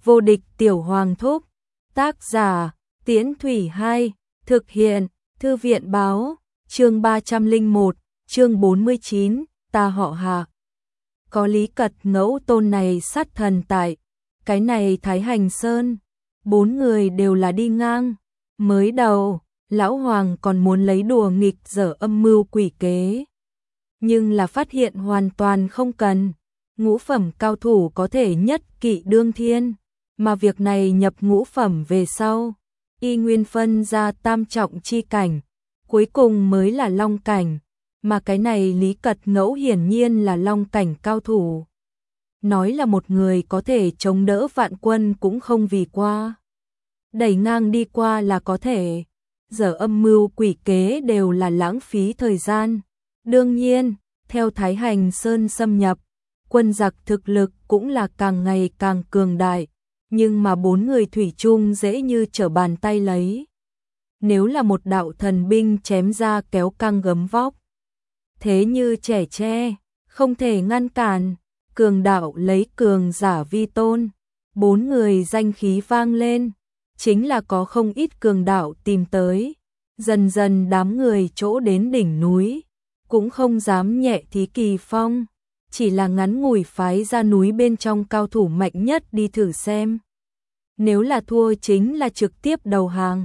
Vô địch tiểu hoàng thúc. Tác giả, Tiễn Thủy 2, thực hiện, Thư viện báo, chương 301, chương 49, ta họ Hạ. Có Lý Cật Ngẫu tôn này sát thần tại, cái này Thái Hành Sơn, 4 người đều là đi ngang. Mới đầu, Lão Hoàng còn muốn lấy đùa nghịch dở âm mưu quỷ kế. Nhưng là phát hiện hoàn toàn không cần, ngũ phẩm cao thủ có thể nhất kỵ đương thiên, mà việc này nhập ngũ phẩm về sau, y nguyên phân ra tam trọng chi cảnh, cuối cùng mới là long cảnh, mà cái này Lý Cật Ngẫu hiển nhiên là long cảnh cao thủ. Nói là một người có thể chống đỡ vạn quân cũng không vì qua. Đẩy ngang đi qua là có thể, giờ âm mưu quỷ kế đều là lãng phí thời gian. Đương nhiên, theo Thái Hành Sơn xâm nhập, quân giặc thực lực cũng là càng ngày càng cường đại, nhưng mà 4 người thủy chung dễ như trở bàn tay lấy. Nếu là một đạo thần binh chém ra kéo căng gấm vóc, thế như trẻ tre, không thể ngăn cản, cường đạo lấy cường giả vi tôn, 4 người danh khí vang lên, chính là có không ít cường đạo tìm tới, dần dần đám người chỗ đến đỉnh núi, cũng không dám nhẹ thí kỳ phong, chỉ là ngắn ngủi phái ra núi bên trong cao thủ mạnh nhất đi thử xem. Nếu là thua chính là trực tiếp đầu hàng,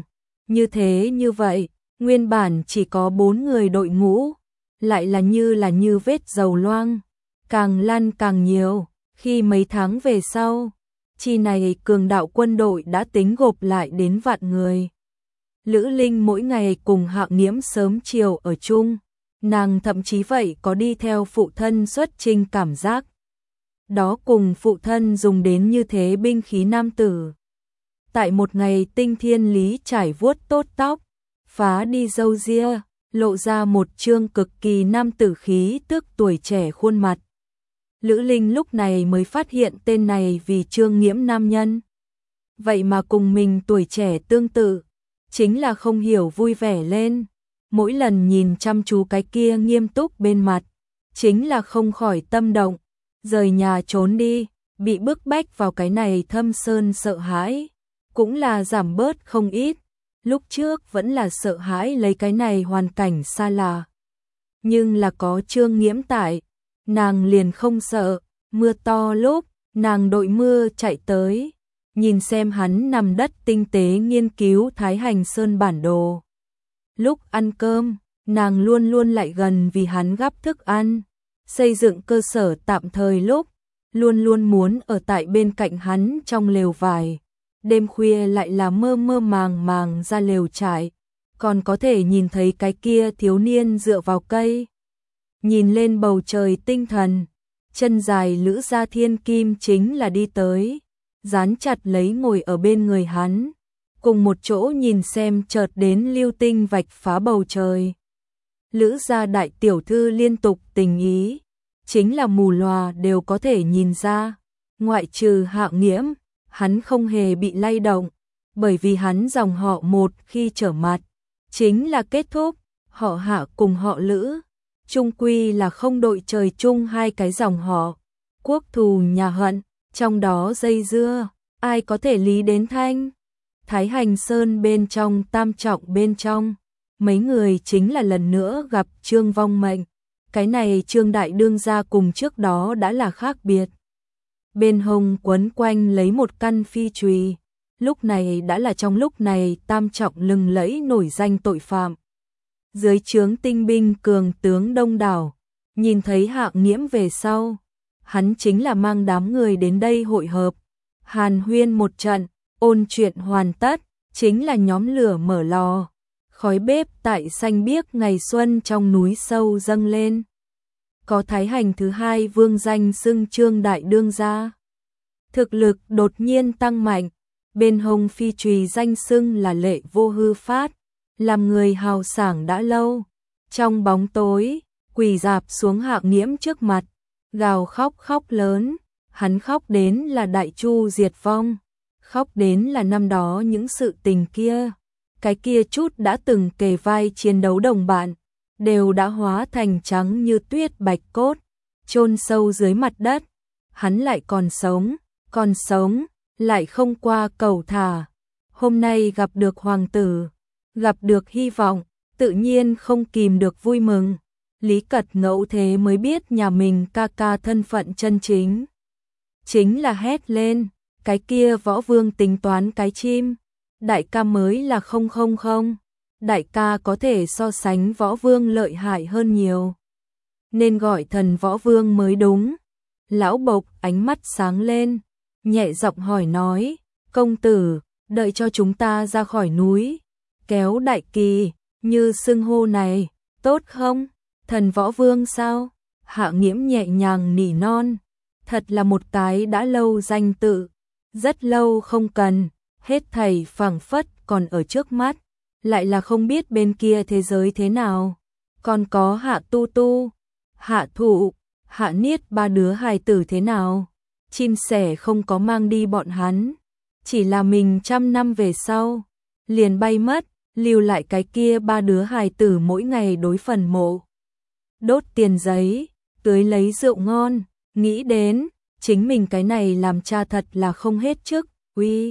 như vậy, nguyên bản chỉ có 4 người đội ngũ, lại là như vết dầu loang, càng lăn càng nhiều, khi mấy tháng về sau, chi này cường đạo quân đội đã tính gộp lại đến vạn người. Lữ Linh mỗi ngày cùng Hạng Nghiễm sớm chiều ở chung, nàng thậm chí vậy có đi theo phụ thân xuất chinh cảm giác. Đó cùng phụ thân dùng đến như thế binh khí nam tử. Tại một ngày tinh thiên lý trải vuốt tốt tóc, phá đi râu ria, lộ ra một trương cực kỳ nam tử khí tức tuổi trẻ khuôn mặt. Lữ Linh lúc này mới phát hiện tên này vì Trương Nghiễm nam nhân. Vậy mà cùng mình tuổi trẻ tương tự, chính là không hiểu vui vẻ lên. Mỗi lần nhìn chăm chú cái kia nghiêm túc bên mặt, chính là không khỏi tâm động, rời nhà trốn đi, bị bức bách vào cái này thâm sơn sợ hãi, cũng là giảm bớt không ít, lúc trước vẫn là sợ hãi lấy cái này hoàn cảnh xa lạ. Nhưng là có Trương Nghiễm tại, nàng liền không sợ, mưa to lúc, nàng đội mưa chạy tới, nhìn xem hắn nằm đất tinh tế nghiên cứu Thái Hành Sơn bản đồ. Lúc ăn cơm, nàng luôn luôn lại gần vì hắn gắp thức ăn, xây dựng cơ sở tạm thời lúc, luôn luôn muốn ở tại bên cạnh hắn trong lều vải. Đêm khuya lại là mơ mơ màng màng ra lều trại, còn có thể nhìn thấy cái kia thiếu niên dựa vào cây. Nhìn lên bầu trời tinh thần, chân dài Lữ Gia Thiên Kim chính là đi tới, dán chặt lấy ngồi ở bên người hắn, cùng một chỗ nhìn xem chợt đến lưu tinh vạch phá bầu trời. Lữ Gia đại tiểu thư liên tục tình ý, chính là mù lòa đều có thể nhìn ra, ngoại trừ Hạng Nghiễm, hắn không hề bị lay động, bởi vì hắn dòng họ một khi trở mặt, chính là kết thúc, họ Hạ cùng họ Lữ, chung quy là không đội trời chung hai cái dòng họ, quốc thù nhà hận, trong đó dây dưa, ai có thể lý đến thanh. Thái Hành Sơn bên trong tam trọng bên trong, mấy người chính là lần nữa gặp Trương Vong Mệnh, cái này Trương đại đương gia cùng trước đó đã là khác biệt. Bên hông quấn quanh lấy một căn phi chùy, lúc này đã là trong lúc này tam trọng lừng lẫy nổi danh tội phạm. Dưới trướng tinh binh cường tướng đông đảo, nhìn thấy Hạng Nghiễm về sau, hắn chính là mang đám người đến đây hội hợp, hàn huyên một trận, ôn chuyện hoàn tất, chính là nhóm lửa mở lò, khói bếp tại xanh biếc ngày xuân trong núi sâu dâng lên. Có Thái Hành thứ hai vương danh xưng Trương đại đương gia, thực lực đột nhiên tăng mạnh, bên hông phi chùy danh xưng là Lệ Vô Hư Phát, làm người hào sảng đã lâu. Trong bóng tối, quỳ rạp xuống Hạng Nghiễm trước mặt, gào khóc lớn, hắn khóc đến là Đại Chu diệt vong, khóc đến là năm đó những sự tình kia, cái kia chút đã từng kề vai chiến đấu đồng bạn, đều đã hóa thành trắng như tuyết bạch cốt, chôn sâu dưới mặt đất. Hắn lại còn sống, lại không qua cầu thả. Hôm nay gặp được hoàng tử, gặp được hy vọng, tự nhiên không kìm được vui mừng. Lý Cật Ngẫu thế mới biết nhà mình ca ca thân phận chân chính. Chính là hét lên, cái kia Võ Vương tính toán cái chim, đại ca mới là 000, đại ca có thể so sánh Võ Vương lợi hại hơn nhiều. Nên gọi thần Võ Vương mới đúng. Lão Bộc ánh mắt sáng lên, nhẹ giọng hỏi nói, công tử, đợi cho chúng ta ra khỏi núi, kéo đại kỳ, như xưng hô này, tốt không? Thần Võ Vương sao? Hạ Nghiễm nhẹ nhàng nỉ non, thật là một cái đã lâu danh tự, rất lâu không cần, hết thảy phảng phất còn ở trước mắt, lại là không biết bên kia thế giới thế nào. Còn có Hạ Tu Tu, Hạ Thụ, Hạ Niết ba đứa hài tử thế nào? Chim sẻ không có mang đi bọn hắn, chỉ là mình 100 năm về sau, liền bay mất, lưu lại cái kia ba đứa hài tử mỗi ngày đối phần mộ. Đốt tiền giấy, tưới lấy rượu ngon, nghĩ đến, chính mình cái này làm cha thật là không hết chức, uy.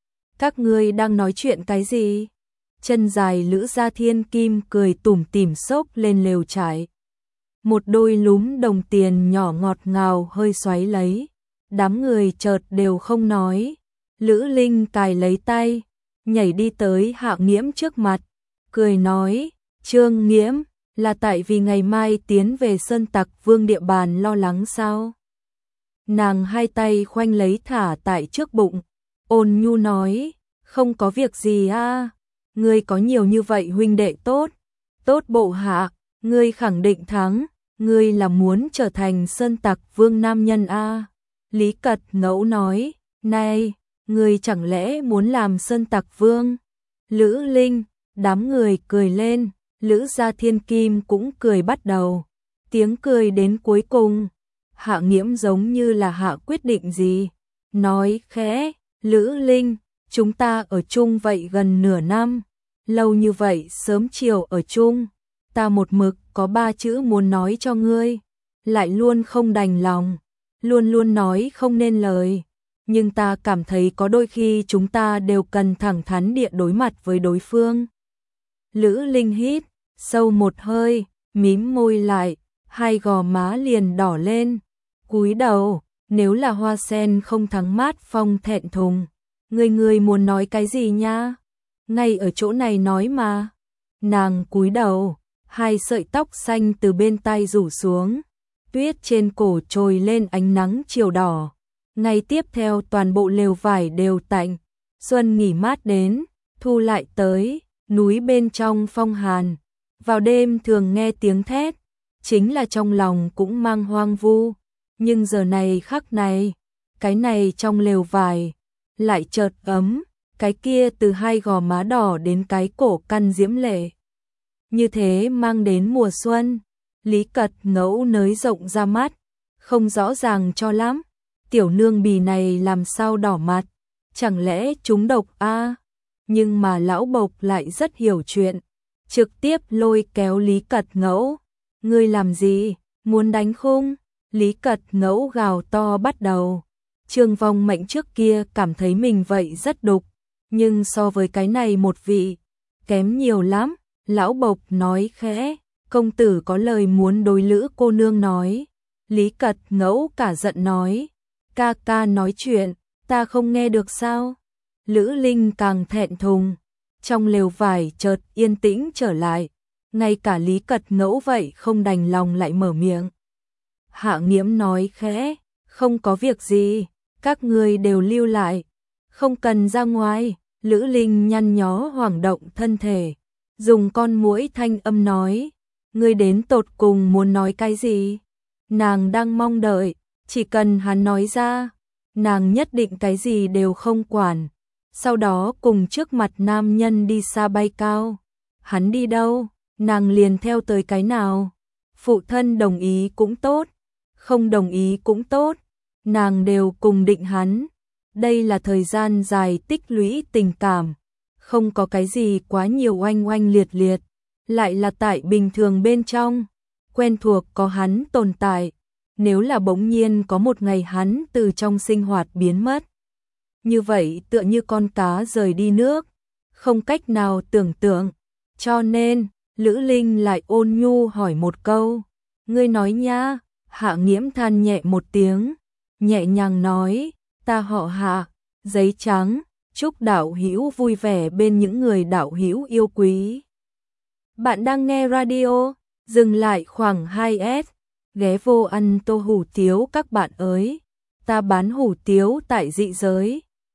Các ngươi đang nói chuyện cái gì? Chân dài Lữ Gia Thiên Kim cười tủm tỉm xốc lên lều trại. Một đôi lúm đồng tiền nhỏ ngọt ngào hơi xoáy lấy. Đám người chợt đều không nói. Lữ Linh cài lấy tay, nhảy đi tới Hạ Nghiễm trước mặt, cười nói, Trương Nghiễm, là tại vì ngày mai tiến về Sơn Tặc Vương địa bàn lo lắng sao? Nàng hai tay khoanh lấy thả tại trước bụng, ôn nhu nói, không có việc gì a, ngươi có nhiều như vậy huynh đệ tốt, tốt bộ hạ, ngươi khẳng định thắng, ngươi là muốn trở thành Sơn Tặc Vương nam nhân a. Lý Cật Ngẫu nói, này, ngươi chẳng lẽ muốn làm Sơn Tặc Vương? Lữ Linh, đám người cười lên, Lữ Gia Thiên Kim cũng cười bắt đầu. Tiếng cười đến cuối cùng, Hạ Nghiễm giống như là hạ quyết định gì, nói khẽ, Lữ Linh, chúng ta ở chung vậy gần nửa năm, lâu như vậy sớm chiều ở chung, ta một mực có 3 chữ muốn nói cho ngươi, lại luôn không đành lòng, luôn luôn nói không nên lời, nhưng ta cảm thấy có đôi khi chúng ta đều cần thẳng thắn địa đối mặt với đối phương. Lữ Linh hít sâu một hơi, mím môi lại, hai gò má liền đỏ lên, cúi đầu, nếu là Hoa Sen không thắng Mát Phong thẹn thùng, ngươi muốn nói cái gì nha? Ngay ở chỗ này nói mà. Nàng cúi đầu, hai sợi tóc xanh từ bên tai rủ xuống, tuyết trên cổ trồi lên ánh nắng chiều đỏ. Ngày tiếp theo toàn bộ lều vải đều tạnh, xuân nghỉ mát đến, thu lại tới, núi bên trong phong hàn. Vào đêm thường nghe tiếng thét, chính là trong lòng cũng mang hoang vu, nhưng giờ này khắc này, cái này trong lều vải, lại chợt ấm, cái kia từ hai gò má đỏ đến cái cổ căn diễm lệ. Như thế mang đến mùa xuân, Lý Cật Ngẫu nới rộng ra mắt, không rõ ràng cho lắm, tiểu nương bì này làm sao đỏ mặt, chẳng lẽ trúng độc a? Nhưng mà lão Bộc lại rất hiểu chuyện, trực tiếp lôi kéo Lý Cật Ngẫu, ngươi làm gì, muốn đánh khung? Lý Cật Ngẫu gào to bắt đầu. Trương Vong Mệnh trước kia cảm thấy mình vậy rất đục, nhưng so với cái này một vị, kém nhiều lắm. Lão Bộc nói khẽ, công tử có lời muốn đối Lữ cô nương nói. Lý Cật Ngẫu cả giận nói, ca ca nói chuyện, ta không nghe được sao? Lữ Linh càng thẹn thùng, trong lều vải chợt yên tĩnh trở lại, ngay cả Lý Cật Ngẫu vậy không đành lòng lại mở miệng. Hạ Nghiễm nói khẽ, không có việc gì, các ngươi đều lưu lại, không cần ra ngoài. Lữ Linh nhăn nhó hoảng động thân thể, dùng con muỗi thanh âm nói, ngươi đến tột cùng muốn nói cái gì? Nàng đang mong đợi, chỉ cần hắn nói ra, nàng nhất định cái gì đều không quản. Sau đó cùng trước mặt nam nhân đi xa bay cao. Hắn đi đâu, nàng liền theo tới cái nào. Phụ thân đồng ý cũng tốt, không đồng ý cũng tốt, nàng đều cùng định hắn. Đây là thời gian dài tích lũy tình cảm, không có cái gì quá nhiều oanh oanh liệt liệt, lại là tại bình thường bên trong, quen thuộc có hắn tồn tại. Nếu là bỗng nhiên có một ngày hắn từ trong sinh hoạt biến mất, như vậy tựa như con cá rời đi nước, không cách nào tưởng tượng. Cho nên, Lữ Linh lại ôn nhu hỏi một câu, ngươi nói nha. Hạ Nghiễm than nhẹ một tiếng, nhẹ nhàng nói, ta họ Hạ, giấy trắng, chúc đạo hữu vui vẻ bên những người đạo hữu yêu quý. Bạn đang nghe radio, dừng lại khoảng 2S, ghé vô ăn tô hủ tiếu các bạn ơi, ta bán hủ tiếu tại Dị Giới,